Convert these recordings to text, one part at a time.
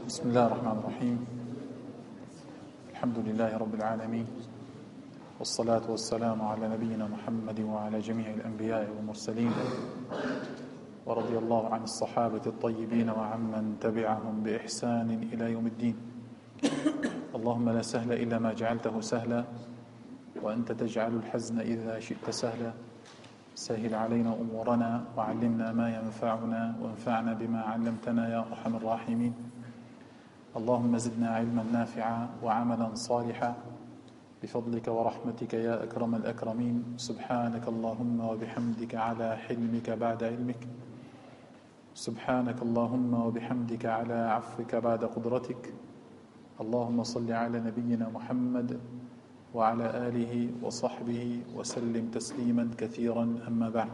بسم الله الرحمن الرحيم. الحمد لله رب العالمين، والصلاة والسلام على نبينا محمد وعلى جميع الأنبياء والمرسلين، ورضي الله عن الصحابة الطيبين وعمن تبعهم بإحسان إلى يوم الدين. اللهم لا سهل إلا ما جعلته سهلا، وأنت تجعل الحزن إذا شئت سهلا. سهل علينا أمورنا وعلمنا ما ينفعنا وانفعنا بما علمتنا يا أرحم الراحمين. اللهم زدنا علما نافعا وعملا صالحا بفضلك ورحمتك يا أكرم الأكرمين. سبحانك اللهم وبحمدك على حلمك بعد علمك، سبحانك اللهم وبحمدك على عفوك بعد قدرتك. اللهم صل على نبينا محمد وعلى آله وصحبه وسلم تسليما كثيرا. أما بعد،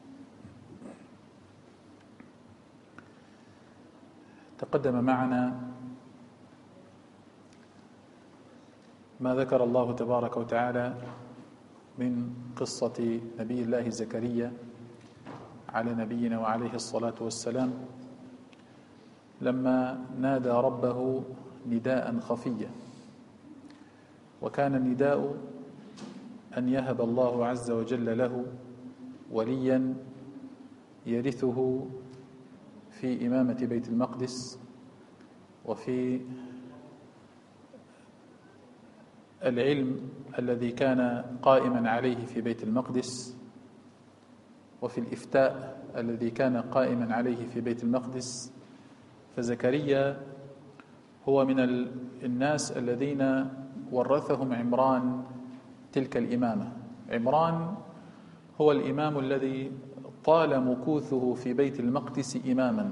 تقدم معنا ما ذكر الله تبارك وتعالى من قصة نبي الله زكريا على نبينا وعليه الصلاة والسلام، لما نادى ربه نداء خفيا، وكان النداء أن يهب الله عز وجل له وليا يرثه في إمامة بيت المقدس وفي العلم الذي كان قائما عليه في بيت المقدس، وفي الإفتاء الذي كان قائما عليه في بيت المقدس. فزكريا هو من الناس الذين ورثهم عمران تلك الإمامة. عمران هو الإمام الذي طال مكوثه في بيت المقدس إماما،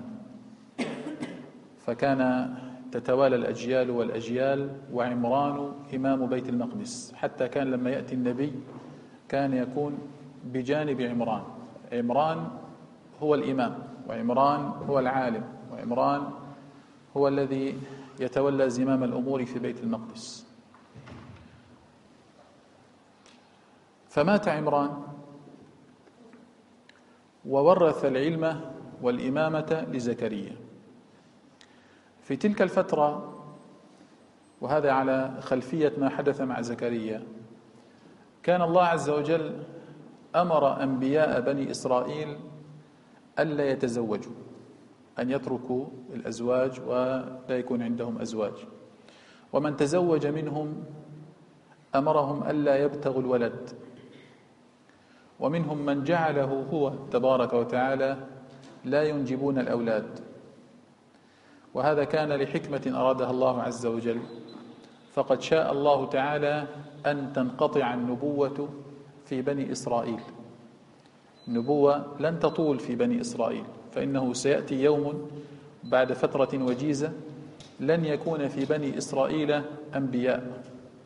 فكان تتوالى الأجيال والأجيال وعمران إمام بيت المقدس، حتى كان لما يأتي النبي كان يكون بجانب عمران. عمران هو الإمام، وعمران هو العالم، وعمران هو الذي يتولى زمام الأمور في بيت المقدس. فمات عمران وورث العلم والإمامة لزكريا. في تلك الفترة، وهذا على خلفية ما حدث مع زكريا، كان الله عز وجل أمر أنبياء بني إسرائيل ألا يتزوجوا، أن يتركوا الأزواج ولا يكون عندهم أزواج، ومن تزوج منهم أمرهم ألا يبتغوا الولد، ومنهم من جعله هو تبارك وتعالى لا ينجبون الأولاد. وهذا كان لحكمة أرادها الله عز وجل، فقد شاء الله تعالى أن تنقطع النبوة في بني إسرائيل. النبوة لن تطول في بني إسرائيل، فإنه سيأتي يوم بعد فترة وجيزة لن يكون في بني إسرائيل أنبياء.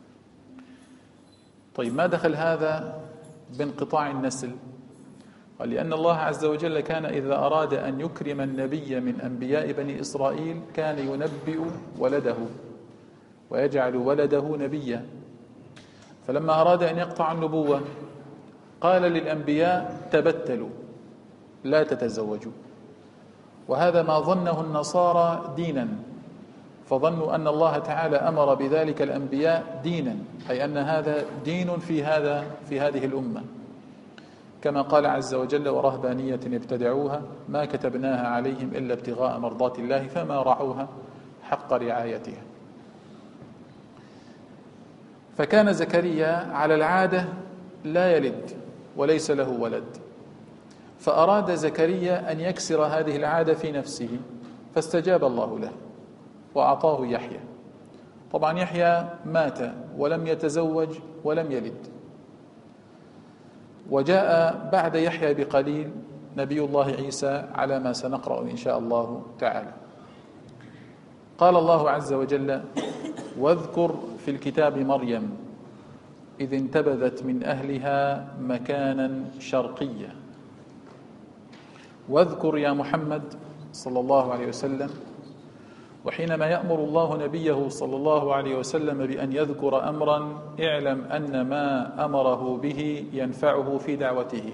طيب، ما دخل هذا بانقطاع النسل؟ قال لأن الله عز وجل كان إذا أراد أن يكرم النبي من أنبياء بني إسرائيل كان ينبئ ولده ويجعل ولده نبيا. فلما أراد أن يقطع النبوة قال للأنبياء تبتلوا لا تتزوجوا. وهذا ما ظنه النصارى دينا، فظنوا أن الله تعالى أمر بذلك الأنبياء دينا، أي أن هذا دين في هذه الأمة، كما قال عز وجل ورهبانية ابتدعوها ما كتبناها عليهم إلا ابتغاء مرضات الله فما رعوها حق رعايتها. فكان زكريا على العادة لا يلد وليس له ولد، فأراد زكريا أن يكسر هذه العادة في نفسه، فاستجاب الله له وأعطاه يحيى. طبعا يحيى مات ولم يتزوج ولم يلد. وجاء بعد يحيى بقليل نبي الله عيسى على ما سنقرأ إن شاء الله تعالى. قال الله عز وجل واذكر في الكتاب مريم إذ انتبذت من أهلها مكانا شرقيا. واذكر يا محمد صلى الله عليه وسلم. وحينما يأمر الله نبيه صلى الله عليه وسلم بأن يذكر أمرا اعلم أن ما أمره به ينفعه في دعوته،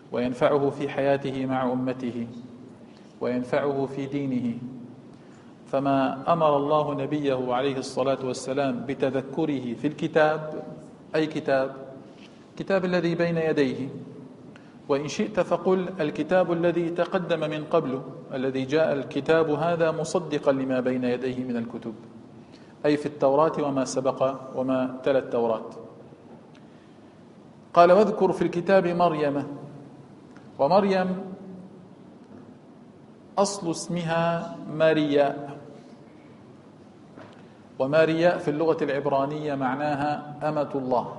وينفعه في حياته مع أمته، وينفعه في دينه. فما أمر الله نبيه عليه الصلاة والسلام بتذكره في الكتاب، أي كتاب الذي بين يديه، وإن شئت فقل الكتاب الذي تقدم من قبله، الذي جاء الكتاب هذا مصدقا لما بين يديه من الكتب، أي في التوراة وما سبق وما تلا التوراة. قال واذكر في الكتاب مريم. ومريم أصل اسمها مارياء، ومارياء في اللغة العبرانية معناها أمة الله،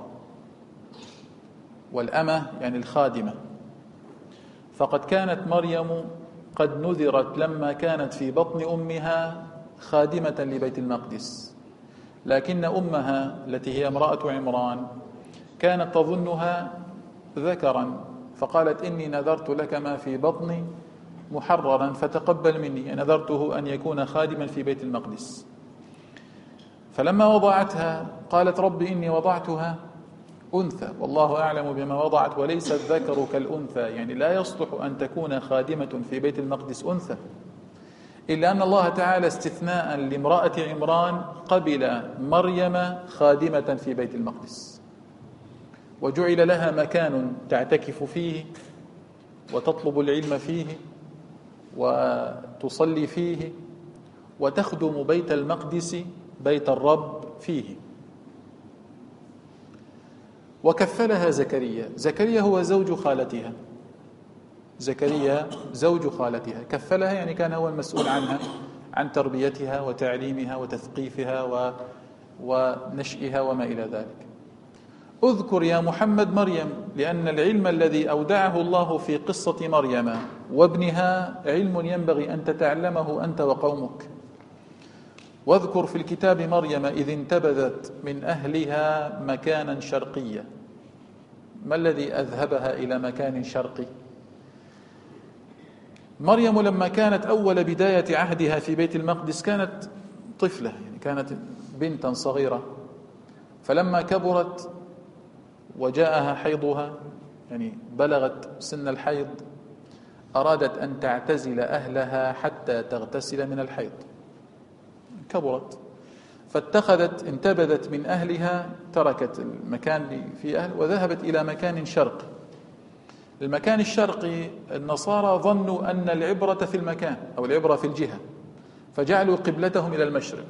والأمة يعني الخادمة. فقد كانت مريم قد نذرت لما كانت في بطن أمها خادمة لبيت المقدس، لكن أمها التي هي امرأة عمران كانت تظنها ذكرا، فقالت إني نذرت لك ما في بطني محررا فتقبل مني، نذرته أن يكون خادما في بيت المقدس. فلما وضعتها قالت رب إني وضعتها أنثى والله أعلم بما وضعت وليس الذكر كالأنثى، يعني لا يصلح أن تكون خادمة في بيت المقدس أنثى، إلا أن الله تعالى استثناء لامرأة عمران قبل مريم خادمة في بيت المقدس، وجعل لها مكان تعتكف فيه وتطلب العلم فيه وتصلي فيه وتخدم بيت المقدس بيت الرب فيه. وكفلها زكريا هو زوج خالتها، زكريا زوج خالتها، كفلها يعني كان هو المسؤول عنها، عن تربيتها وتعليمها وتثقيفها ونشئها وما إلى ذلك. اذكر يا محمد مريم، لأن العلم الذي أودعه الله في قصة مريم وابنها علم ينبغي أن تتعلمه أنت وقومك. واذكر في الكتاب مريم إذ انتبذت من أهلها مكانا شرقيا. ما الذي أذهبها إلى مكان شرقي؟ مريم لما كانت أول بداية عهدها في بيت المقدس كانت طفلة، يعني كانت بنتا صغيرة، فلما كبرت وجاءها حيضها، يعني بلغت سن الحيض، أرادت أن تعتزل أهلها حتى تغتسل من الحيض، كبرت فاتخذت انتبذت من أهلها، تركت المكان اللي في أهل وذهبت إلى مكان شرقي. المكان الشرقي النصارى ظنوا أن العبرة في المكان أو العبرة في الجهة، فجعلوا قبلتهم إلى المشرق،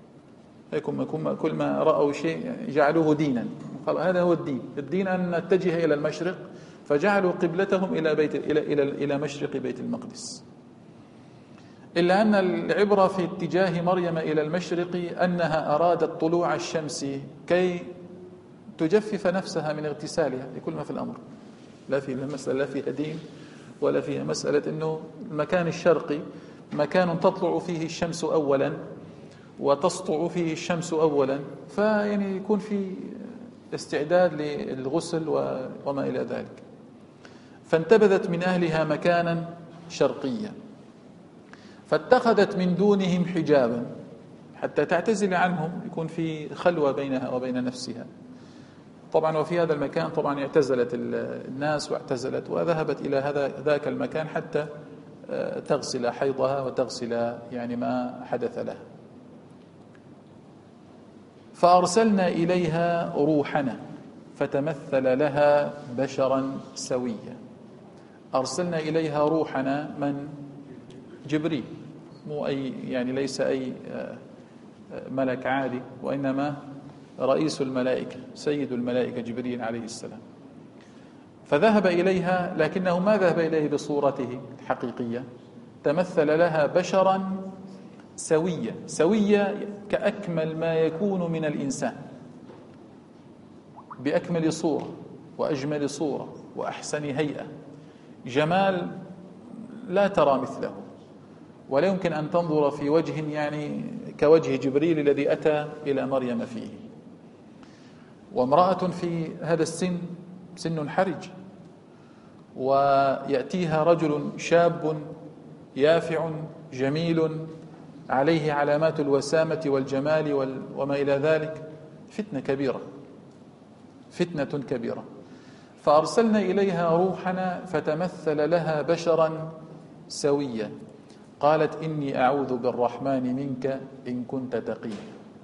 كل ما رأوا شيء جعلوه دينا، هذا هو الدين أن نتجه إلى المشرق، فجعلوا قبلتهم إلى مشرق بيت المقدس. إلا أن العبرة في اتجاه مريم إلى المشرق أنها أرادت طلوع الشمس كي تجفف نفسها من اغتسالها، لكل ما في الأمر، لا في المسألة لا فيها دين ولا فيها مسألة أنه المكان الشرقي مكان تطلع فيه الشمس أولا وتسطع فيه الشمس أولا، فيعني يكون في استعداد للغسل وما إلى ذلك. فانتبذت من أهلها مكانا شرقيا، فاتخذت من دونهم حجابا حتى تعتزل عنهم، يكون في خلوة بينها وبين نفسها. طبعا وفي هذا المكان طبعا اعتزلت الناس واعتزلت وذهبت إلى ذاك المكان حتى تغسل حيضها وتغسل يعني ما حدث لها. فأرسلنا إليها روحنا فتمثل لها بشرا سويا. أرسلنا إليها روحنا من؟ جبريل، مو أي يعني ليس أي ملك عادي، وإنما رئيس الملائكة سيد الملائكة جبريل عليه السلام. فذهب إليها، لكنه ما ذهب إليه بصورته الحقيقية، تمثل لها بشرا سوية كأكمل ما يكون من الإنسان، بأكمل صورة وأجمل صورة وأحسن هيئة، جمال لا ترى مثله، ولا يمكن أن تنظر في وجه يعني كوجه جبريل الذي أتى إلى مريم فيه. وامرأة في هذا السن سن حرج، ويأتيها رجل شاب يافع جميل عليه علامات الوسامة والجمال وما إلى ذلك، فتنة كبيرة. فأرسلنا إليها روحنا فتمثل لها بشرا سويا قالت إني أعوذ بالرحمن منك إن كنت تقيا.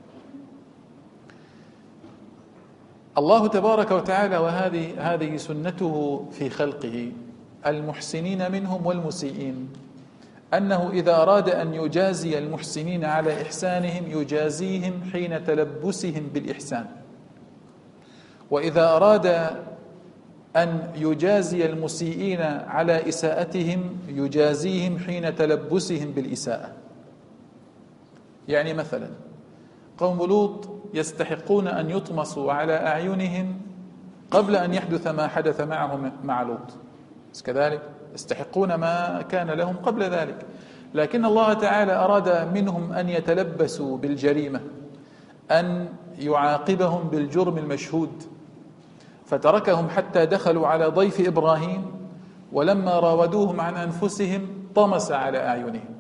الله تبارك وتعالى، وهذه سنته في خلقه المحسنين منهم والمسيئين، أنه إذا أراد أن يجازي المحسنين على إحسانهم يجازيهم حين تلبسهم بالإحسان، وإذا أراد أن يجازي المسيئين على إساءتهم يجازيهم حين تلبسهم بالإساءة. يعني مثلا قوم لوط يستحقون أن يطمسوا على أعينهم قبل أن يحدث ما حدث معهم مع لوط، كذلك يستحقون ما كان لهم قبل ذلك، لكن الله تعالى أراد منهم أن يتلبسوا بالجريمة، أن يعاقبهم بالجرم المشهود، فتركهم حتى دخلوا على ضيف إبراهيم، ولما راودوهم عن أنفسهم طمس على أعينهم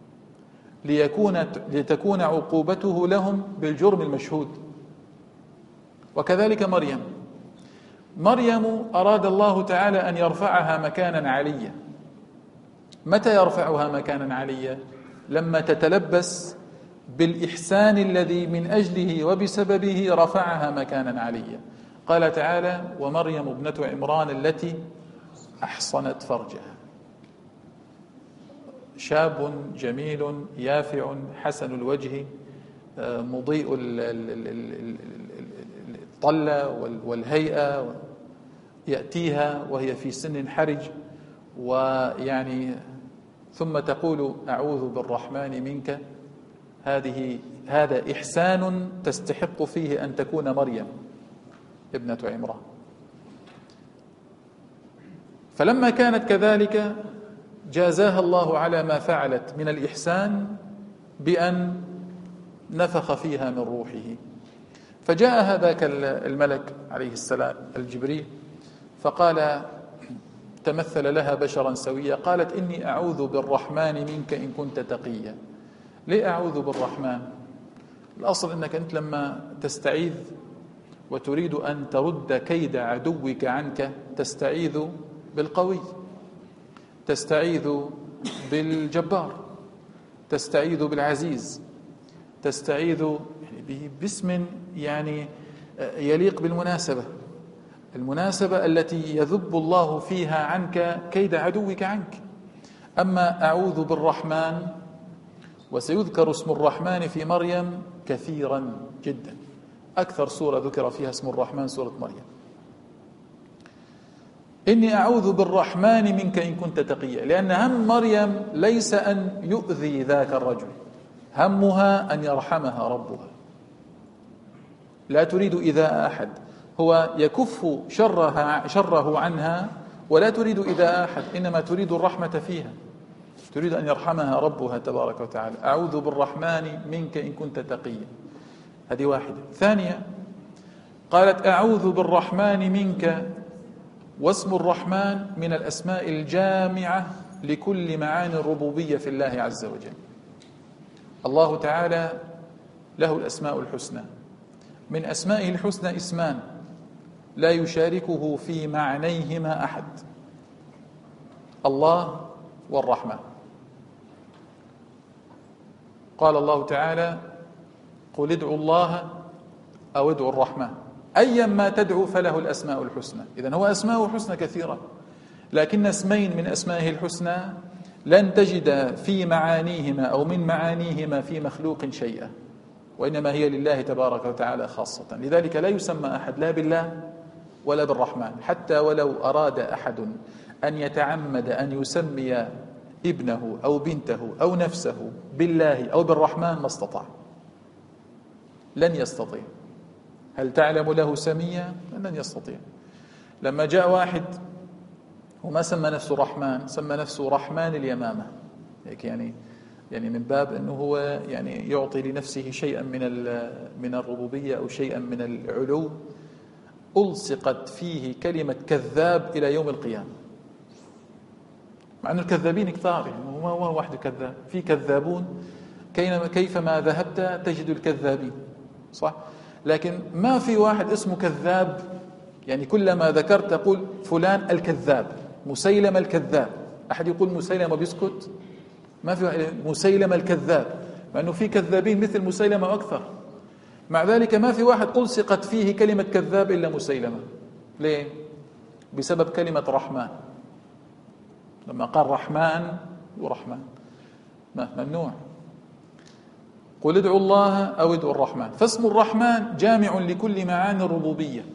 لتكون عقوبته لهم بالجرم المشهود. وكذلك مريم أراد الله تعالى أن يرفعها مكانا عليا. متى يرفعها مكانا عليا؟ لما تتلبس بالإحسان الذي من أجله وبسببه رفعها مكانا عليا. قال تعالى: ومريم ابنة عمران التي أحصنت فرجها. شاب جميل يافع حسن الوجه مضيء الطلة والهيئة، يأتيها وهي في سن حرج، ويعني ثم تقول: أعوذ بالرحمن منك. هذا إحسان تستحق فيه أن تكون مريم ابنة عمران. فلما كانت كذلك جازاها الله على ما فعلت من الإحسان بأن نفخ فيها من روحه. فجاء هذاك الملك عليه السلام الجبريل فقال: تمثل لها بشرا سويا. قالت: إني أعوذ بالرحمن منك إن كنت تقيا. ليه أعوذ بالرحمن؟ الأصل أنك أنت لما تستعيذ وتريد أن ترد كيد عدوك عنك تستعيذ بالقوي، تستعيذ بالجبار، تستعيذ بالعزيز، تستعيذ باسم يعني يليق بالمناسبة، المناسبة التي يذب الله فيها عنك كيد عدوك عنك. أما أعوذ بالرحمن، وسيذكر اسم الرحمن في مريم كثيرا جدا، أكثر سورة ذكر فيها اسم الرحمن سورة مريم. إني أعوذ بالرحمن منك إن كنت تقيا، لأن هم مريم ليس أن يؤذي ذاك الرجل، همها أن يرحمها ربها، لا تريد إيذاء أحد، هو يكف شره عنها ولا تريد إيذاء أحد، إنما تريد الرحمة فيها، تريد أن يرحمها ربها تبارك وتعالى. أعوذ بالرحمن منك إن كنت تقيا، هذه واحدة. ثانية قالت: أعوذ بالرحمن منك، واسم الرحمن من الأسماء الجامعة لكل معاني الربوبية في الله عز وجل. الله تعالى له الأسماء الحسنى، من أسمائه الحسنى اسمان لا يشاركه في معنيهما أحد: الله والرحمن. قال الله تعالى: قل ادعوا الله أو ادعوا الرحمن أيا ما تدعو فله الأسماء الحسنى. إذن هو أسماء الحسنى كثيرة، لكن اسمين من أسمائه الحسنى لن تجد في معانيهما أو من معانيهما في مخلوق شيئا، وإنما هي لله تبارك وتعالى خاصة. لذلك لا يسمى أحد لا بالله ولا بالرحمن، حتى ولو أراد أحد أن يتعمد أن يسمي ابنه أو بنته أو نفسه بالله أو بالرحمن ما استطاع، لن يستطيع. هل تعلم له سميا؟ لن يستطيع. لما جاء واحد وما سمى نفسه رحمن، سمى نفسه رحمن اليمامة، هيك يعني من باب أنه هو يعني يعطي لنفسه شيئا من الربوبية أو شيئا من العلو، ألصقت فيه كلمة كذاب إلى يوم القيامة، مع أن الكذابين كثار، يعني هو واحد كذاب، في كذابون كيفما ذهبت تجد الكذابين، صح؟ لكن ما في واحد اسمه كذاب، يعني كلما ذكرت تقول فلان الكذاب، مسيلمة الكذاب. أحد يقول مسيلمة بيسكت؟ ما في مسيلمة الكذاب، مع أنه في كذابين مثل مسيلمة وأكثر، مع ذلك ما في واحد ألصقت فيه كلمة كذاب إلا مسيلمة. ليه؟ بسبب كلمة رحمن. لما قال رحمن ورحمن ممنوع. قل ادعوا الله أو ادعوا الرحمن. فاسم الرحمن جامع لكل معاني الربوبية: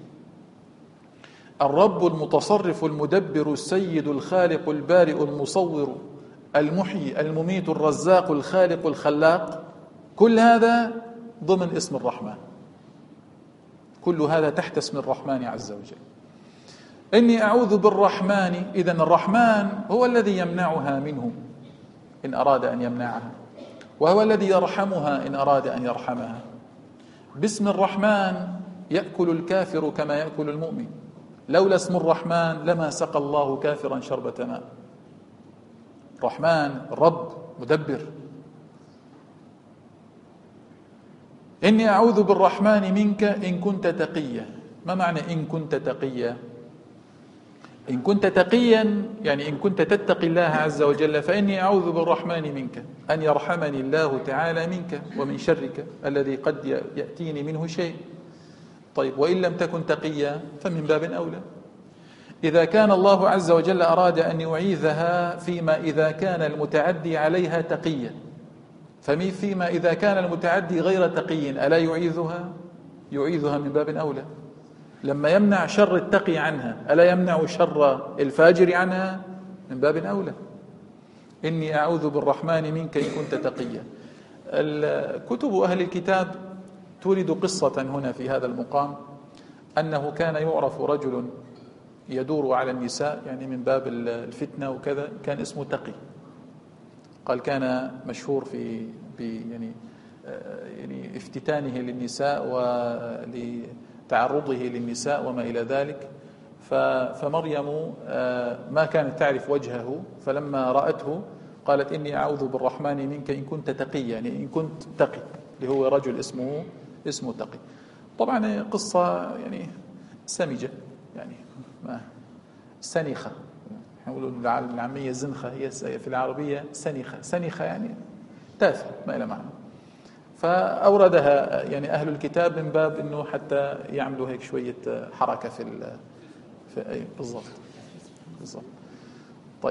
الرب المتصرف المدبر السيد الخالق البارئ المصور المحيي المميت الرزاق الخالق الخلاق. كل هذا ضمن اسم الرحمن، كل هذا تحت اسم الرحمن عز وجل. إني أعوذ بالرحمن، إذن الرحمن هو الذي يمنعها منه إن أراد أن يمنعها، وهو الذي يرحمها إن أراد أن يرحمها. باسم الرحمن يأكل الكافر كما يأكل المؤمن. لولا اسم الرحمن لما سقى الله كافرا شربة ماء. الرحمن رب مدبر. إني أعوذ بالرحمن منك إن كنت تقيا. ما معنى إن كنت تقيا؟ إن كنت تقيا يعني إن كنت تتقي الله عز وجل، فإني أعوذ بالرحمن منك أن يرحمني الله تعالى منك ومن شرك الذي قد يأتيني منه شيء. طيب، وإن لم تكن تقيا فمن باب أولى. إذا كان الله عز وجل أراد أن يعيذها فيما إذا كان المتعدي عليها تقيا، فيما إذا كان المتعدي غير تقي ألا يعيذها؟ يعيذها من باب أولى. لما يمنع شر التقي عنها ألا يمنع شر الفاجر عنها؟ من باب أولى. إني أعوذ بالرحمن منك إن كنت تقيا. كتب أهل الكتاب تورد قصة هنا في هذا المقام، أنه كان يعرف رجل يدور على النساء يعني من باب الفتنة وكذا، كان اسمه تقي. قال كان مشهور في يعني افتتانه للنساء ولتعرضه للنساء وما إلى ذلك. فمريم ما كانت تعرف وجهه، فلما رأته قالت إني أعوذ بالرحمن منك إن كنت تقي، يعني إن كنت تقي، اللي هو رجل اسمه تقي. طبعا قصة يعني سمجة، يعني سنخة، يقولوا العامية زنخة، هي في العربية سنخة يعني تافه ما إلى معنى. فأوردها يعني أهل الكتاب من باب أنه حتى يعملوا هيك شوية حركة في بالضبط. طيب،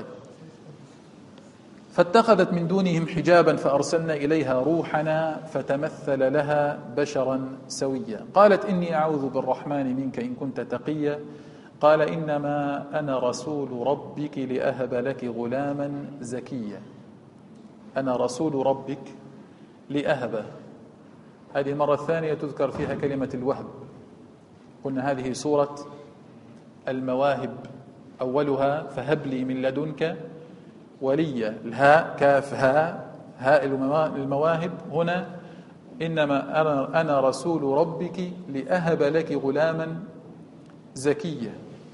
فاتخذت من دونهم حجابا فأرسلنا إليها روحنا فتمثل لها بشرا سويا. قالت إني أعوذ بالرحمن منك إن كنت تقيا. قال إنما أنا رسول ربك لأهب لك غلاما زكيا. أنا رسول ربك لأهب، هذه المرة الثانية تذكر فيها كلمة الوهب. قلنا هذه سورة المواهب، أولها فهب لي من لدنك وليا، الهاء كاف هاء المواهب. هنا إنما أنا رسول ربك لأهب لك غلاما زكيا.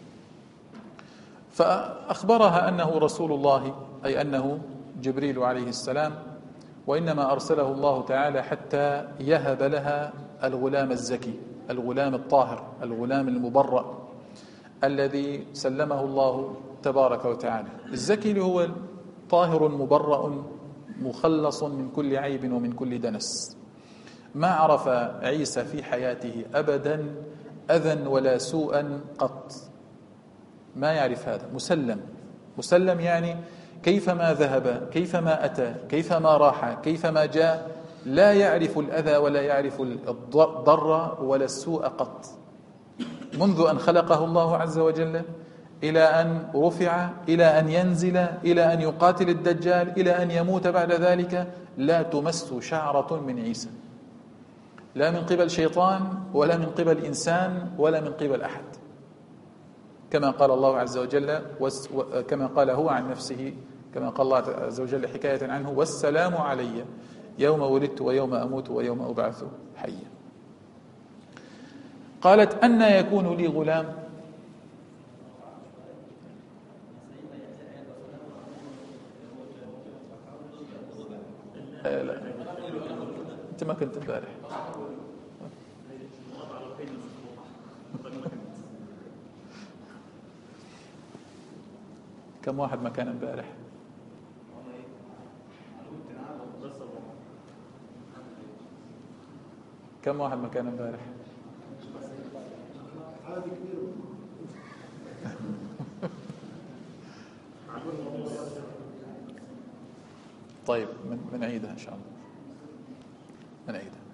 فأخبرها أنه رسول الله، أي أنه جبريل عليه السلام، وإنما أرسله الله تعالى حتى يهب لها الغلام الزكي، الغلام الطاهر، الغلام المبرأ الذي سلمه الله تبارك وتعالى. الزكي اللي هو طاهر مبرأ مخلص من كل عيب ومن كل دنس. ما عرف عيسى في حياته أبدا أذى ولا سوءا قط، ما يعرف هذا. مسلم يعني كيفما ذهب، كيفما أتى، كيفما راح، كيفما جاء، لا يعرف الأذى ولا يعرف الضر ولا السوء قط، منذ أن خلقه الله عز وجل إلى أن رفع، إلى أن ينزل، إلى أن يقاتل الدجال، إلى أن يموت بعد ذلك. لا تمس شعرة من عيسى، لا من قبل شيطان ولا من قبل إنسان ولا من قبل أحد، كما قال الله عز وجل، كما قال هو عن نفسه، كما قال الله عز وجل حكاية عنه: والسلام علي يوم ولدت ويوم أموت ويوم أبعث حيا. قالت: أن يكون لي غلام. لا، أنت ما كنت امبارح. كم واحد ما كان امبارح؟ كم واحد مكان امبارح؟ طيب بنعيدها إن شاء الله، بنعيدها.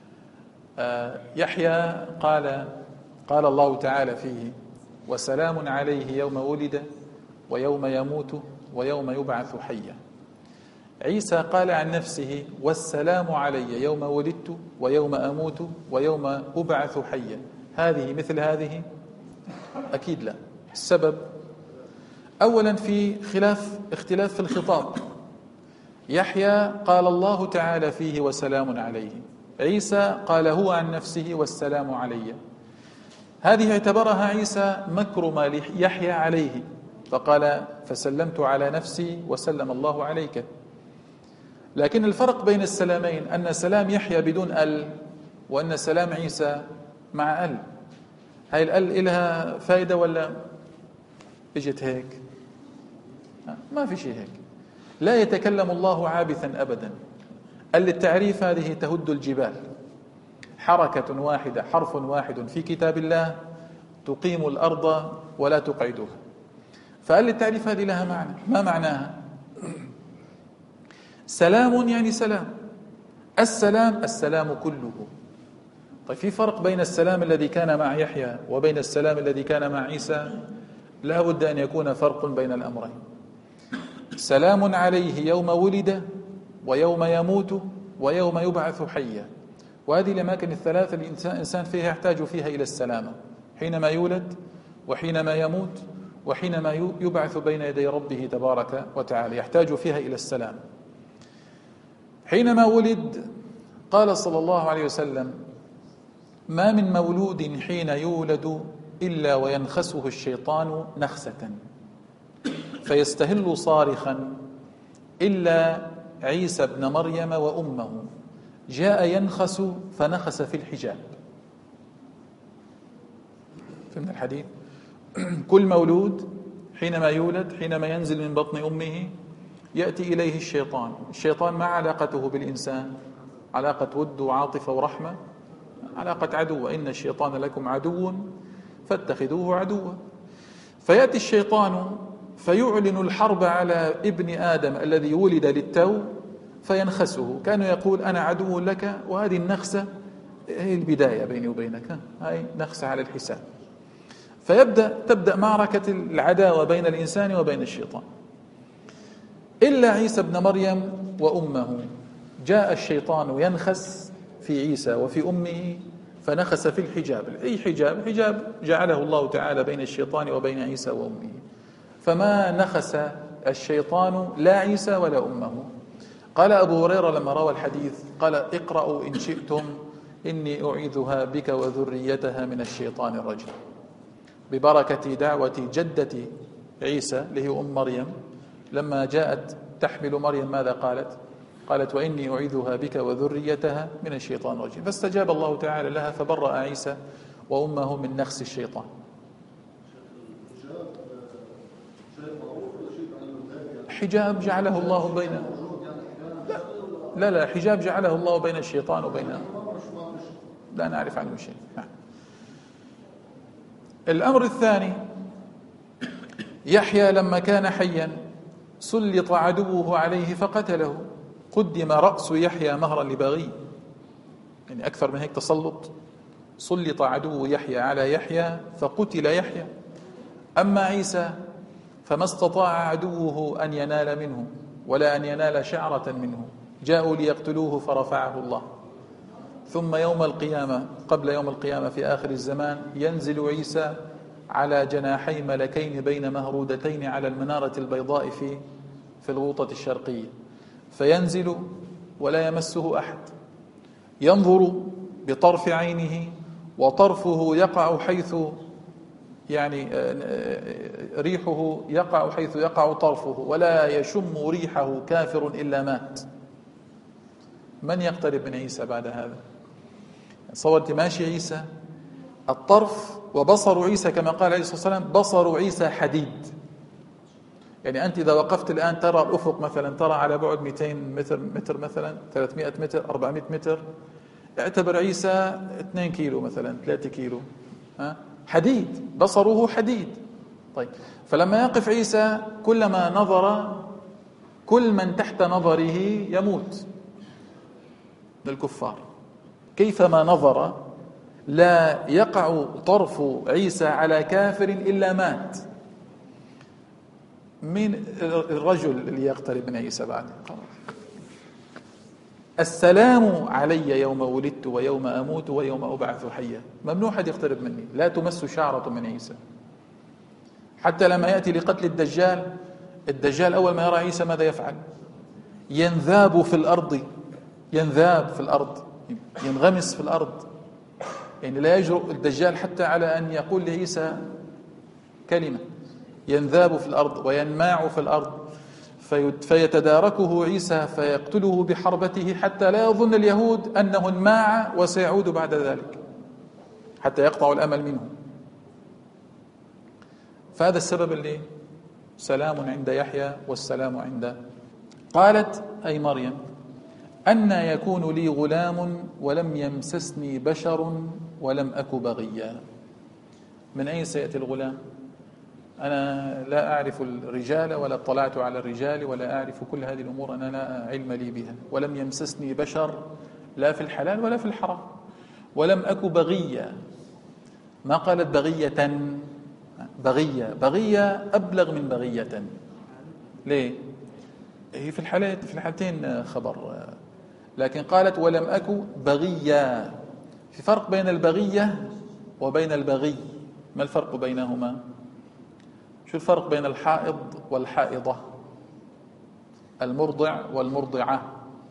يحيى قال الله تعالى فيه: وسلام عليه يوم ولد ويوم يموت ويوم يبعث حيا. عيسى قال عن نفسه: والسلام علي يوم ولدت ويوم أموت ويوم أبعث حيا. هذه مثل هذه؟ أكيد لا. السبب أولا في اختلاف في الخطاب. يحيى قال الله تعالى فيه: وسلام عليه. عيسى قال هو عن نفسه: والسلام علي. هذه اعتبرها عيسى مكرمة ليحيى عليه، فقال: فسلمت على نفسي وسلم الله عليك. لكن الفرق بين السلامين أن سلام يحيى بدون ال، وأن سلام عيسى مع ال. هاي ال لها فائدة ولا اجت هيك؟ ما في شيء هيك. لا يتكلم الله عابثا أبدا. التعريف هذه تهد الجبال. حركة واحدة، حرف واحد في كتاب الله تقيم الأرض ولا تقعدها. فالتعريف هذه لها معنى. ما معناها؟ سلام يعني سلام. السلام كله. طيب في فرق بين السلام الذي كان مع يحيى وبين السلام الذي كان مع عيسى؟ لا بد أن يكون فرق بين الأمرين. سلام عليه يوم ولد ويوم يموت ويوم يبعث حيا. وهذه الأماكن الثلاثة الإنسان فيها يحتاج فيها إلى السلامة: حينما يولد، وحينما يموت، وحينما يبعث بين يدي ربه تبارك وتعالى، يحتاج فيها إلى السلام. حينما ولد قال صلى الله عليه وسلم: ما من مولود حين يولد إلا وينخسه الشيطان نخسة فيستهل صارخا إلا عيسى ابن مريم وأمه جاء ينخس فنخس في الحجاب. فهمنا الحديث؟ كل مولود حينما يولد، حينما ينزل من بطن أمه، يأتي إليه الشيطان ما علاقته بالإنسان؟ علاقة ود وعاطفة ورحمة؟ علاقة عدو. إن الشيطان لكم عدو فاتخذوه عدوا. فيأتي الشيطان فيعلن الحرب على ابن آدم الذي ولد للتو فينخسه. كانوا يقول: أنا عدو لك. وهذه النخسة هي البداية بيني وبينك، هاي نخسة على الحساب. تبدأ معركة العداوة بين الإنسان وبين الشيطان. إلا عيسى ابن مريم وأمه، جاء الشيطان ينخس في عيسى وفي أمه فنخس في الحجاب. أي حجاب جعله الله تعالى بين الشيطان وبين عيسى وأمه. فما نخس الشيطان لا عيسى ولا أمه. قال أبو هريرة لما روى الحديث قال: اقرأوا إن شئتم إني أعيذها بك وذريتها من الشيطان الرجيم. ببركة دعوة جدة عيسى اللي هي أم مريم، لما جاءت تحمل مريم ماذا قالت؟ قالت: وإني أعيذها بك وذريتها من الشيطان الرجيم. فاستجاب الله تعالى لها فبرأ عيسى وأمه من نخس الشيطان. حجاب جعله الله بين لا حجاب جعله الله بين الشيطان وبين، لا نعرف عنه شيء. الأمر الثاني: يحيى لما كان حيا سلط عدوه عليه فقتله. قدم رأس يحيى مهرا لبغي، يعني أكثر من هيك تسلط. سلط عدو يحيى على يحيى فقتل يحيى. أما عيسى فما استطاع عدوه أن ينال منه ولا أن ينال شعرة منه. جاءوا ليقتلوه فرفعه الله. ثم يوم القيامة، قبل يوم القيامة في آخر الزمان، ينزل عيسى على جناحي ملكين بين مهرودتين على المنارة البيضاء في الغوطة الشرقية، فينزل ولا يمسه أحد. ينظر بطرف عينه وطرفه يقع حيث، يعني ريحه يقع حيث يقع طرفه، ولا يشم ريحه كافر إلا مات. من يقترب من عيسى بعد هذا؟ صورت ماشي عيسى الطرف، وبصر عيسى كما قال عليه الصلاة والسلام: بصر عيسى حديد. يعني أنت إذا وقفت الآن ترى الأفق مثلا، ترى على بعد 200 متر مثلا، 300 متر، 400 متر، اعتبر عيسى 2 كيلو مثلا 3 كيلو، حديد، بصره حديد. طيب فلما يقف عيسى كلما نظر كل من تحت نظره يموت للكفار، كيفما نظر لا يقع طرف عيسى على كافر إلا مات. من الرجل اللي يقترب من عيسى بعد؟ السلام علي يوم ولدت ويوم أموت ويوم أبعث حيا. ممنوع حد يقترب مني، لا تمس شعرة من عيسى. حتى لما يأتي لقتل الدجال أول ما يرى عيسى ماذا يفعل؟ ينذاب في الأرض، ينذاب في الأرض، ينغمس في الأرض. يعني لا يجرؤ الدجال حتى على أن يقول لعيسى كلمة، ينذاب في الأرض وينماع في الأرض، فيتداركه عيسى فيقتله بحربته حتى لا يظن اليهود أنه انماع وسيعود بعد ذلك، حتى يقطع الأمل منه. فهذا السبب اللي سلام عند يحيى والسلام عند. قالت أي مريم أنى يكون لي غلام ولم يمسسني بشر ولم أك بغيا. من أين سيأتي الغلام؟ أنا لا أعرف الرجال ولا اطلعت على الرجال ولا أعرف كل هذه الأمور، أنا لا علم لي بها. ولم يمسسني بشر، لا في الحلال ولا في الحرام. ولم أك بغيا، ما قالت بغية، بغية أبلغ من بغية. ليه؟ هي في الحالتين خبر، لكن قالت ولم أك بغيا. في فرق بين البغية وبين البغي. ما الفرق بينهما؟ شو الفرق بين الحائض والحائضة؟ المرضع والمرضعة.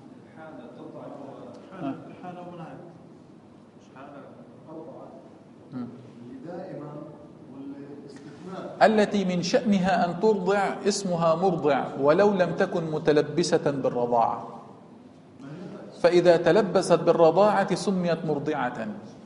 التي من شأنها أن ترضع اسمها مرضع ولو لم تكن متلبسة بالرضاعة، فإذا تلبست بالرضاعة سميت مرضعة.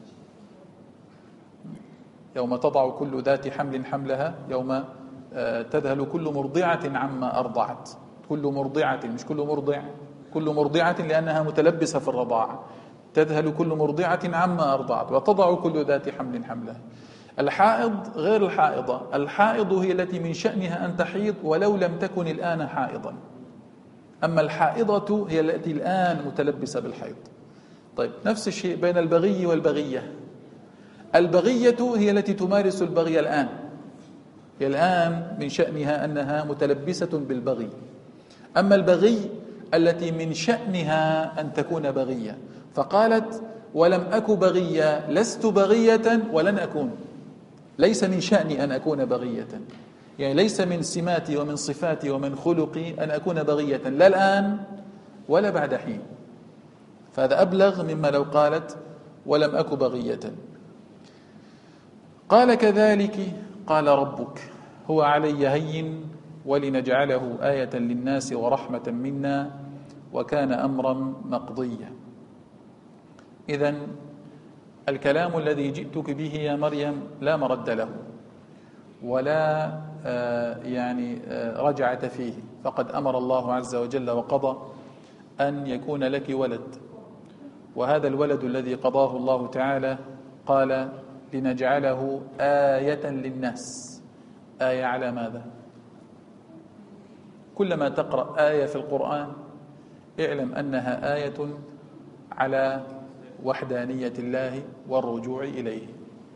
يوم تضع كل ذات حمل حملها، يوم تذهل كل مرضعة عما أرضعت. كل مرضعة، مش كل مرضع، كل مرضعة لأنها متلبسة في الرضاعة. تذهل كل مرضعة عما أرضعت وتضع كل ذات حمل حملها. الحائض غير الحائضة. الحائض هي التي من شأنها أن تحيض ولو لم تكن الآن حائضا، أما الحائضة هي التي الآن متلبسة بالحيض. طيب نفس الشيء بين البغي والبغية. البغية هي التي تمارس البغي الآن، هي الآن من شأنها أنها متلبسة بالبغي. أما البغي التي من شأنها أن تكون بغية. فقالت ولم أك بغية، لست بغية ولن أكون. ليس من شأني أن أكون بغية، يعني ليس من سماتي ومن صفاتي ومن خلقي أن أكون بغية، لا الآن ولا بعد حين. فهذا أبلغ مما لو قالت ولم أك بغية. قال كذلك قال ربك هو علي هين ولنجعله آية للناس ورحمة منا وكان أمرا مقضيا. إذن الكلام الذي جئتك به يا مريم لا مرد له ولا رجعة فيه، فقد أمر الله عز وجل وقضى أن يكون لك ولد، وهذا الولد الذي قضاه الله تعالى قال لنجعله آية للناس. آية على ماذا؟ كلما تقرأ آية في القرآن اعلم أنها آية على وحدانية الله والرجوع إليه.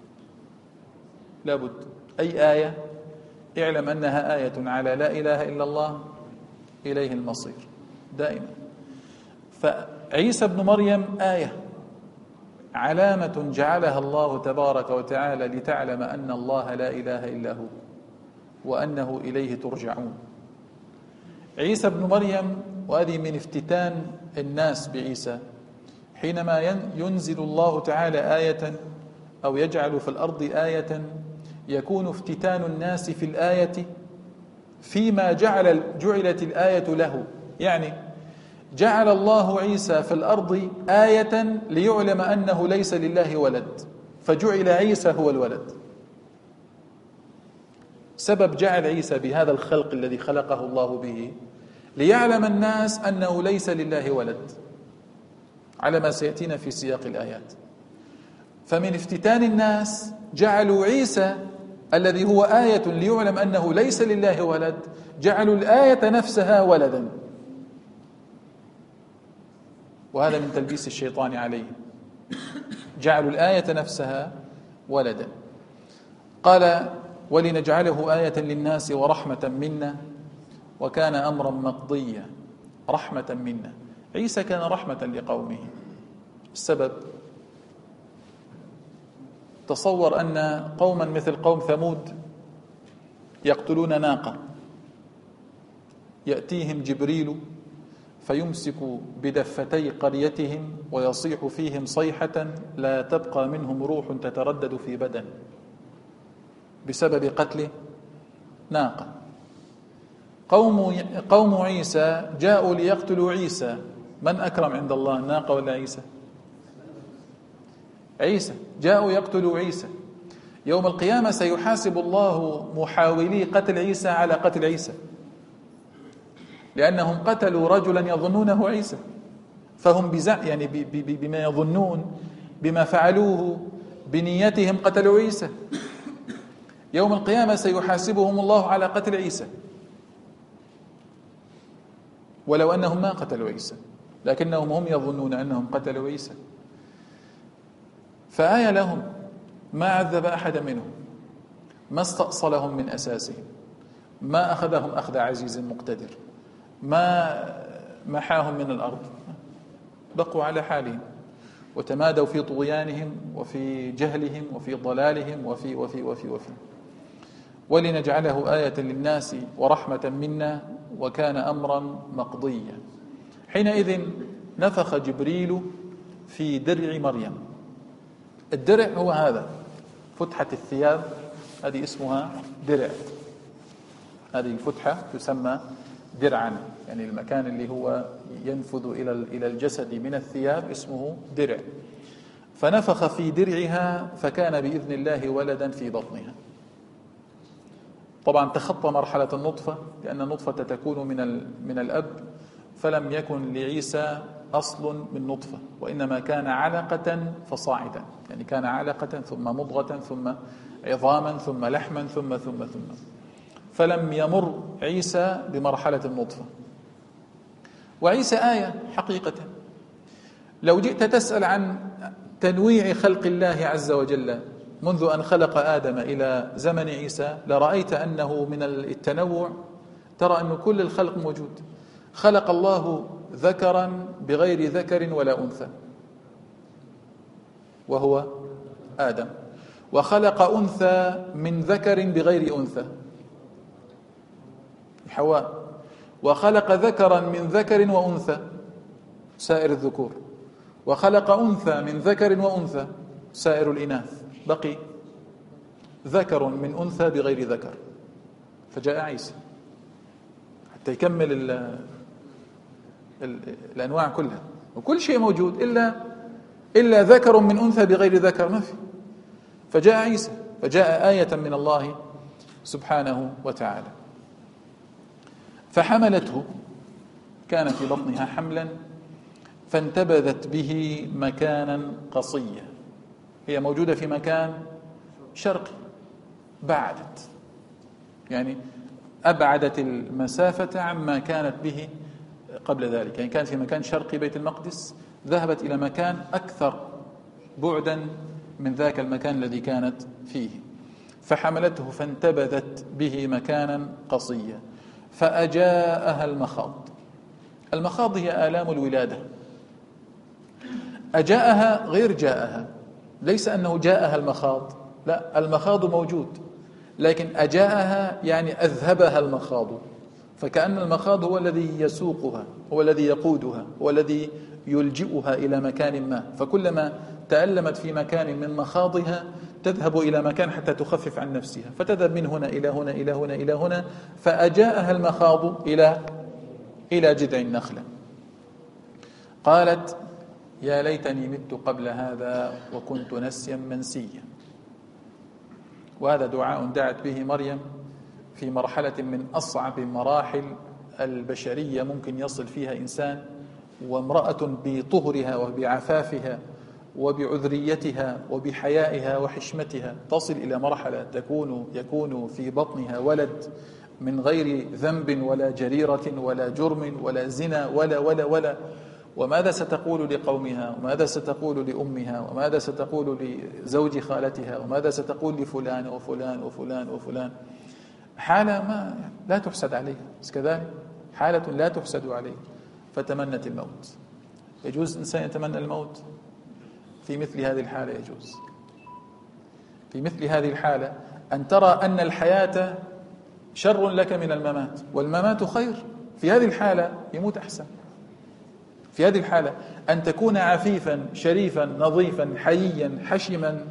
لابد أي آية اعلم أنها آية على لا إله إلا الله، إليه المصير دائما. فعيسى ابن مريم آية، علامة جعلها الله تبارك وتعالى لتعلم أن الله لا إله إلا هو وأنه إليه ترجعون. عيسى ابن مريم، وهذه من افتتان الناس بعيسى، حينما ينزل الله تعالى آية أو يجعل في الأرض آية يكون افتتان الناس في الآية فيما جعلت الآية له. يعني جعل الله عيسى في الأرض آية ليعلم أنه ليس لله ولد، فجعل عيسى هو الولد. سبب جعل عيسى بهذا الخلق الذي خلقه الله به ليعلم الناس أنه ليس لله ولد. على ما سيأتينا في سياق الآيات. فمن افتتان الناس جعلوا عيسى الذي هو آية ليعلم أنه ليس لله ولد، جعلوا الآية نفسها ولدا، وهذا من تلبيس الشيطان عليه. جعلوا الآية نفسها ولدا. قال ولنجعله آية للناس ورحمة منا وكان أمرا مقضيا. رحمة منا، عيسى كان رحمة لقومه. السبب، تصور أن قوما مثل قوم ثمود يقتلون ناقة، يأتيهم جبريل فيمسك بدفتي قريتهم ويصيح فيهم صيحة لا تبقى منهم روح تتردد في بدن بسبب قتل ناقة. قوم عيسى جاءوا ليقتلوا عيسى، من أكرم عند الله، الناقة ولا عيسى؟ عيسى. جاءوا يقتلوا عيسى. يوم القيامة سيحاسب الله محاولي قتل عيسى على قتل عيسى، لأنهم قتلوا رجلا يظنونه عيسى، فهم يعني بما يظنون، بما فعلوه، بنيتهم قتلوا عيسى. يوم القيامة سيحاسبهم الله على قتل عيسى، ولو أنهم ما قتلوا عيسى، لكنهم هم يظنون أنهم قتلوا عيسى. فآية لهم، ما عذب أحد منهم، ما استأصلهم من أساسهم، ما أخذهم أخذ عزيز مقتدر، ما محاهم من الأرض، بقوا على حالهم وتمادوا في طغيانهم وفي جهلهم وفي ضلالهم وفي وفي وفي وفي ولنجعله آية للناس ورحمة منا وكان أمرا مقضيا. حينئذ نفخ جبريل في درع مريم. الدرع هو هذا، فتحة الثياب، هذه اسمها درع. هذه الفتحة تسمى درعا، يعني المكان اللي هو ينفذ إلى الجسد من الثياب اسمه درع. فنفخ في درعها فكان بإذن الله ولدا في بطنها. طبعا تخطى مرحلة النطفة، لأن النطفة تكون من الأب، فلم يكن لعيسى أصل من نطفة، وإنما كان علقة فصاعدا، يعني كان علقة ثم مضغة ثم عظاما ثم لحما ثم فلم يمر عيسى بمرحلة النطفة. وعيسى آية حقيقة. لو جئت تسأل عن تنويع خلق الله عز وجل منذ أن خلق آدم إلى زمن عيسى لرأيت أنه من التنوع، ترى أن كل الخلق موجود. خلق الله ذكرا بغير ذكر ولا أنثى وهو آدم، وخلق أنثى من ذكر بغير أنثى حواء، وخلق ذكرا من ذكر وأنثى سائر الذكور، وخلق أنثى من ذكر وأنثى سائر الإناث، بقي ذكر من أنثى بغير ذكر، فجاء عيسى حتى يكمل الأنواع كلها، وكل شيء موجود إلا ذكر من أنثى بغير ذكر ما في. فجاء عيسى، فجاء آية من الله سبحانه وتعالى. فحملته، كان في بطنها حملا، فانتبذت به مكانا قصيا. هي موجودة في مكان شرقي، بعدت، يعني أبعدت المسافة عما كانت به قبل ذلك. يعني كانت في مكان شرقي بيت المقدس، ذهبت إلى مكان أكثر بعدا من ذاك المكان الذي كانت فيه. فحملته فانتبذت به مكانا قصيا فأجاءها المخاض. المخاض هي آلام الولادة. أجاءها غير جاءها، ليس أنه جاءها المخاض، لا، المخاض موجود، لكن أجاءها يعني أذهبها المخاض. فكأن المخاض هو الذي يسوقها، هو الذي يقودها، هو الذي يلجئها إلى مكان ما. فكلما تألمت في مكان من مخاضها تذهب إلى مكان حتى تخفف عن نفسها، فتذهب من هنا إلى هنا إلى هنا إلى هنا. فأجاءها المخاض إلى جذع النخلة. قالت يا ليتني مت قبل هذا وكنت نسيا منسيا. وهذا دعاء دعت به مريم في مرحلة من أصعب مراحل البشرية ممكن يصل فيها إنسان، وامرأة بطهرها وبعفافها وبعذريتها وبحيائها وحشمتها تصل إلى مرحلة يكون في بطنها ولد من غير ذنب ولا جريرة ولا جرم ولا زنا ولا وماذا ستقول لقومها، وماذا ستقول لأمها، وماذا ستقول لزوج خالتها، وماذا ستقول لفلان وفلان وفلان وفلان. حالة ما لا تحسد عليها، بس كذلك حالة لا تحسد عليها. فتمنت الموت. يجوز إنسان يتمنى الموت؟ في مثل هذه الحالة يجوز. في مثل هذه الحالة أن ترى أن الحياة شر لك من الممات، والممات خير. في هذه الحالة يموت أحسن. في هذه الحالة أن تكون عفيفا شريفا نظيفا حييا حشما،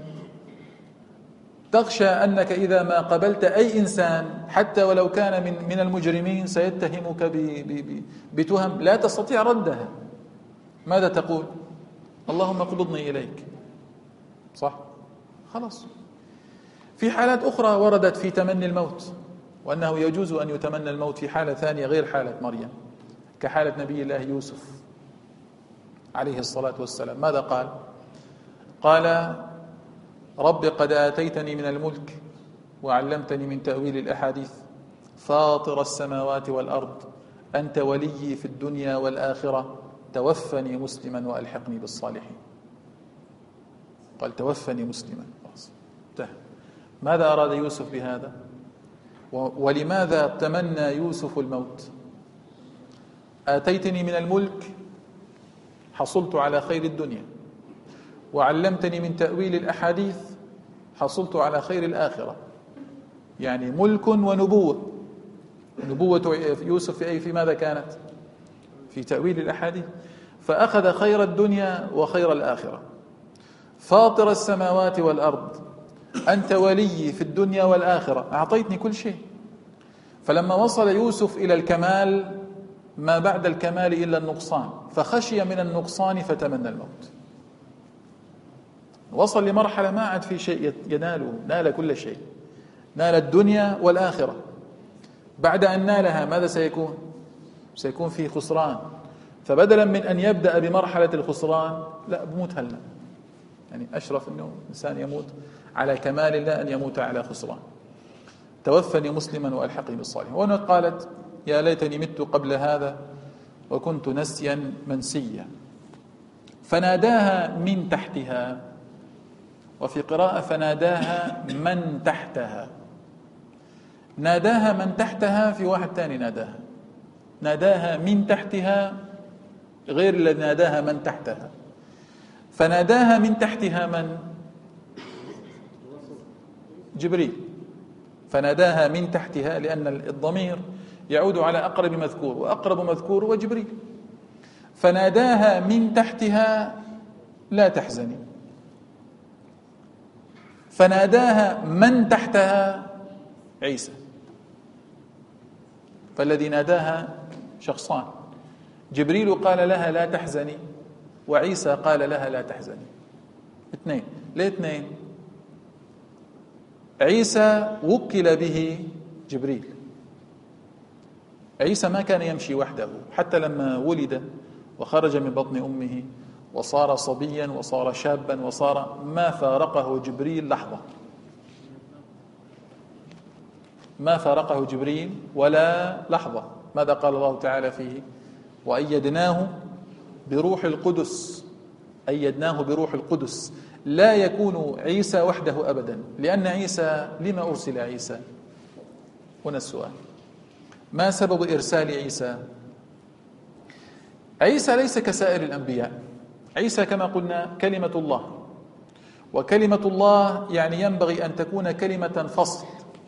تخشى أنك إذا ما قبلت أي إنسان حتى ولو كان من المجرمين سيتهمك بتهم لا تستطيع ردها. ماذا تقول؟ اللهم اقبضني إليك. صح؟ خلاص. في حالات أخرى وردت في تمني الموت، وأنه يجوز أن يتمنى الموت في حالة ثانية غير حالة مريم، كحالة نبي الله يوسف عليه الصلاة والسلام. ماذا قال؟ قال: رب قد آتيتني من الملك وعلمتني من تأويل الأحاديث فاطر السماوات والأرض أنت ولي في الدنيا والآخرة توفني مسلما وألحقني بالصالحين. قال توفني مسلما. ماذا أراد يوسف بهذا؟ ولماذا تمنى يوسف الموت؟ آتيتني من الملك، حصلت على خير الدنيا، وعلمتني من تأويل الأحاديث، حصلت على خير الآخرة. يعني ملك ونبوة. نبوة يوسف في ماذا كانت؟ في تأويل الأحاديث. فأخذ خير الدنيا وخير الآخرة. فاطر السماوات والأرض أنت ولي في الدنيا والآخرة، أعطيتني كل شيء. فلما وصل يوسف إلى الكمال ما بعد الكمال إلا النقصان، فخشي من النقصان فتمنى الموت. وصل لمرحلة ما عاد في شيء يناله، نال كل شيء، نال الدنيا والآخرة. بعد أن نالها ماذا سيكون؟ سيكون في خسران. فبدلا من أن يبدأ بمرحلة الخسران، لا، بموت هلا. يعني أشرف أنه إنسان يموت على كمال الله أن يموت على خسران. توفني مسلما وألحقني بالصالحين. وهنا قالت: يا ليتني مت قبل هذا وكنت نسيا منسيا. فناداها من تحتها، وفي قراءة فناداها من تحتها. ناداها من تحتها في واحد تاني ناداها من تحتها غير الذي ناداها من تحتها. فناداها من تحتها من؟ جبريل. فناداها من تحتها لأن الضمير يعود على أقرب مذكور، وأقرب مذكور هو جبريل. فناداها من تحتها لا تحزني. فناداها من تحتها عيسى. فالذي ناداها شخصان، جبريل قال لها لا تحزني، وعيسى قال لها لا تحزني. اثنين. ليه اثنين؟ عيسى وكل به جبريل. عيسى ما كان يمشي وحده، حتى لما ولد وخرج من بطن أمه وصار صبيا وصار شابا وصار، ما فارقه جبريل لحظة، ما فارقه جبريل ولا لحظة. ماذا قال الله تعالى فيه؟ وأيدناه بروح القدس. أيدناه بروح القدس. لا يكون عيسى وحده أبدا، لأن عيسى، لما أرسل عيسى؟ هنا السؤال، ما سبب إرسال عيسى؟ عيسى ليس كسائر الأنبياء. عيسى كما قلنا كلمة الله، وكلمة الله يعني ينبغي أن تكون كلمة فصل،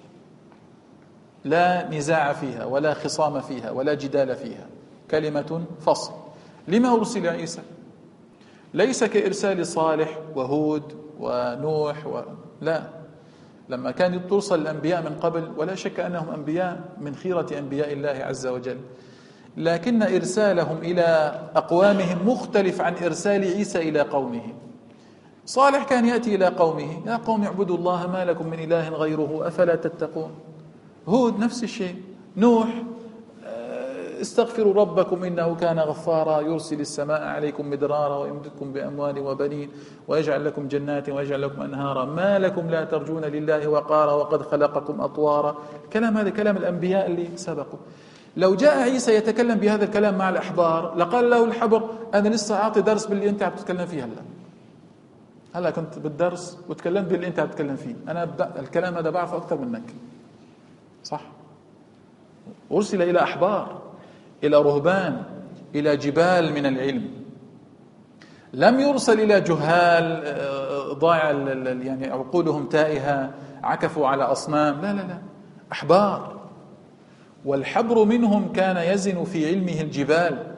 لا نزاع فيها ولا خصام فيها ولا جدال فيها، كلمة فصل. لما أرسل عيسى؟ ليس كإرسال صالح وهود ونوح لا. لما كان ترسل الأنبياء من قبل، ولا شك أنهم أنبياء من خيرة أنبياء الله عز وجل، لكن إرسالهم إلى أقوامهم مختلف عن إرسال عيسى إلى قومه. صالح كان يأتي إلى قومه: يا قوم اعبدوا الله ما لكم من إله غيره أفلا تتقون. هود نفس الشيء. نوح استغفروا ربكم إنه كان غفارا يرسل السماء عليكم مدرارا ويمددكم بأموال وبنين ويجعل لكم جنات ويجعل لكم أنهارا ما لكم لا ترجون لله وقارا وقد خلقكم أطوارا. كلام هذا كلام الأنبياء اللي سبقوا. لو جاء عيسى يتكلم بهذا الكلام مع الأحبار لقال له الحبر أنا لسه أعطي درس باللي أنت عم تتكلم فيه هلا كنت بالدرس وتكلمت باللي أنت عم تتكلم فيه. أنا الكلام هذا بعرفه أكثر منك، صح؟ أرسل إلى أحبار، إلى رهبان، إلى جبال من العلم. لم يرسل إلى جهال ضاع يعني عقولهم تائهة عكفوا على أصنام، لا لا لا، أحبار. والحبر منهم كان يزن في علمه الجبال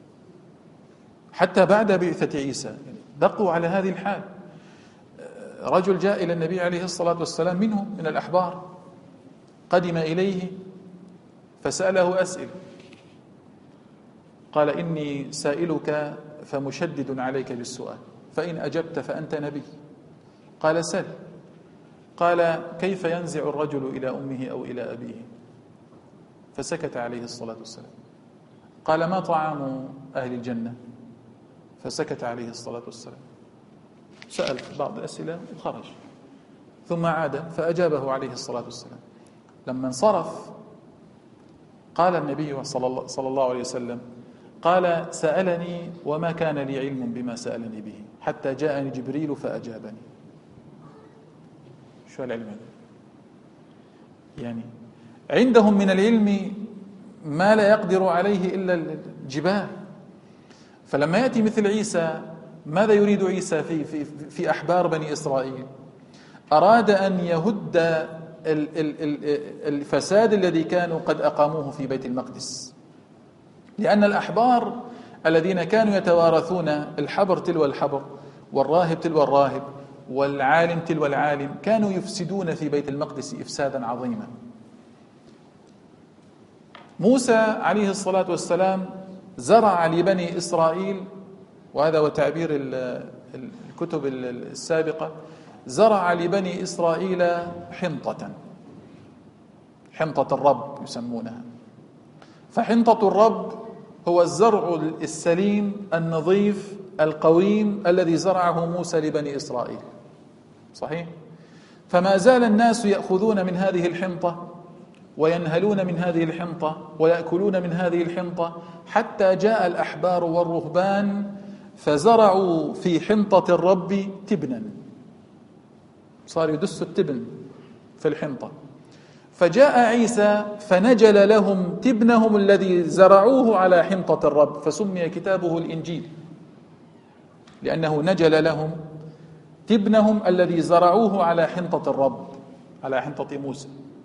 حتى بعد بعثة عيسى، بقوا على هذه الحال. رجل جاء إلى النبي عليه الصلاة والسلام منهم من الأحبار، قدم إليه فسأله أسئلة، قال إني سائلك فمشدد عليك بالسؤال، فإن أجبت فأنت نبي. قال سل. قال كيف ينزع الرجل إلى أمه أو إلى أبيه؟ فسكت عليه الصلاة والسلام. قال ما طعام أهل الجنة؟ فسكت عليه الصلاة والسلام. سأل بعض الأسئلة وخرج، ثم عاد فأجابه عليه الصلاة والسلام. لما انصرف قال النبي صلى الله عليه وسلم قال سألني وما كان لي علم بما سألني به حتى جاءني جبريل فأجابني. شو العلم هذا؟ يعني عندهم من العلم ما لا يقدر عليه إلا الجبال. فلما يأتي مثل عيسى، ماذا يريد عيسى في أحبار بني إسرائيل؟ أراد أن يهد الفساد الذي كانوا قد أقاموه في بيت المقدس، لأن الأحبار الذين كانوا يتوارثون الحبر تلو الحبر والراهب تلو الراهب والعالم تلو العالم كانوا يفسدون في بيت المقدس إفسادا عظيما. موسى عليه الصلاة والسلام زرع لبني إسرائيل، وهذا هو تعبير الكتب السابقة، زرع لبني إسرائيل حنطة الرب يسمونها. فحنطة الرب هو الزرع السليم النظيف القويم الذي زرعه موسى لبني إسرائيل، صحيح؟ فما زال الناس يأخذون من هذه الحنطة وينهلون من هذه الحنطة ويأكلون من هذه الحنطة، حتى جاء الأحبار والرهبان فزرعوا في حنطة الرب تبنا، صار يدس التبن في الحنطة. فجاء عيسى فنجل لهم تبنهم الذي زرعوه على حنطة الرب، فسمي كتابه الإنجيل، لأنه نجل لهم تبنهم الذي زرعوه على حنطة الرب، على حنطة موسى،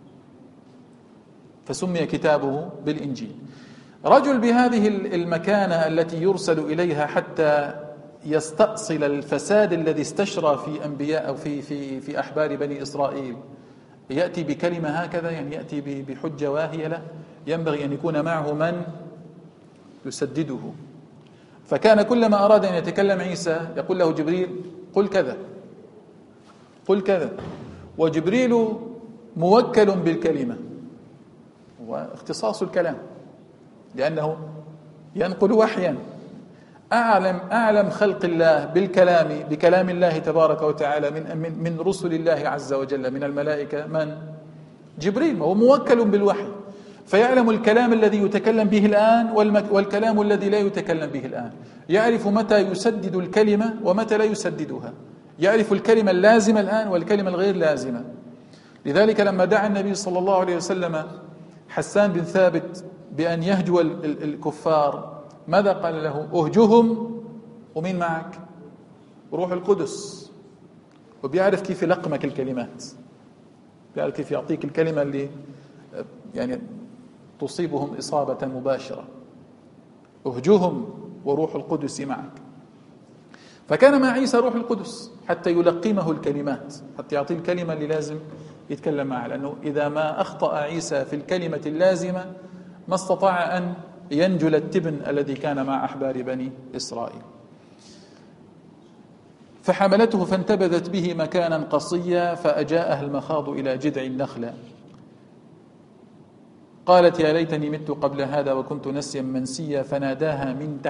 فسمي كتابه بالإنجيل. رجل بهذه المكانة التي يرسل إليها حتى يستأصل الفساد الذي استشرى في أنبياء أو في أحبار بني إسرائيل، يأتي بكلمة هكذا، يعني يأتي بحجة واهية، لا، ينبغي أن يكون معه من يسدده. فكان كلما أراد أن يتكلم عيسى يقول له جبريل قل كذا قل كذا، وجبريل موكل بالكلمة واختصاص الكلام، لأنه ينقل وحيا. أعلم خلق الله بكلام الله تبارك وتعالى من رسل الله عز وجل من الملائكة من؟ جبريل، وهو موكل بالوحي، فيعلم الكلام الذي يتكلم به الآن والكلام الذي لا يتكلم به الآن، يعرف متى يسدد الكلمة ومتى لا يسددها، يعرف الكلمة اللازمة الآن والكلمة الغير لازمة. لذلك لما دعا النبي صلى الله عليه وسلم حسان بن ثابت بأن يهجو الكفار، ماذا قال له؟ أهجهم، ومين معك؟ روح القدس، وبيعرف كيف يلقمك الكلمات، بيعرف كيف يعطيك الكلمة اللي يعني تصيبهم إصابة مباشرة. أهجهم وروح القدس معك. فكان مع عيسى روح القدس حتى يلقمه الكلمات، حتى يعطيه الكلمة اللي لازم يتكلم معها، لأنه إذا ما أخطأ عيسى في الكلمة اللازمة ما استطاع أن ينجل التبن الذي كان مع أحبار بني إسرائيل. فحملته فانتبذت به مكانا قصيا فأجاءها المخاض إلى جذع النخلة قالت يا ليتني مت قبل هذا وكنت نسيا منسيا فناداها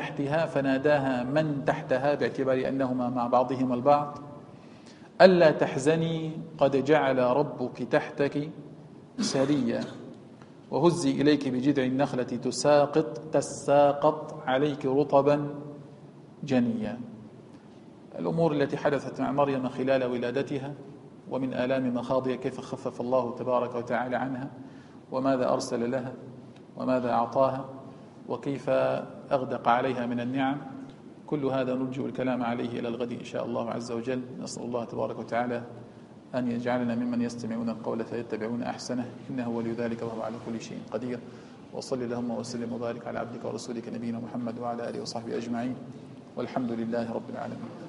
من تحتها باعتبار أنهما مع بعضهما البعض ألا تحزني قد جعل ربك تحتك سريا وهزي إليك بجذع النخلة تساقط عليك رطبا جنيا. الأمور التي حدثت مع مريم خلال ولادتها ومن آلام مخاضها كيف خفف الله تبارك وتعالى عنها وماذا أرسل لها وماذا أعطاها وكيف أغدق عليها من النعم، كل هذا نرجو الكلام عليه إلى الغد إن شاء الله عز وجل. نسأل الله تبارك وتعالى أن يجعلنا ممن يستمعون القول فيتبعون أحسنه، إنه ولي ذلك وهو على كل شيء قدير. وصل اللهم وسلم وبارك على عبدك ورسولك نبينا محمد وعلى آله وصحبه أجمعين، والحمد لله رب العالمين.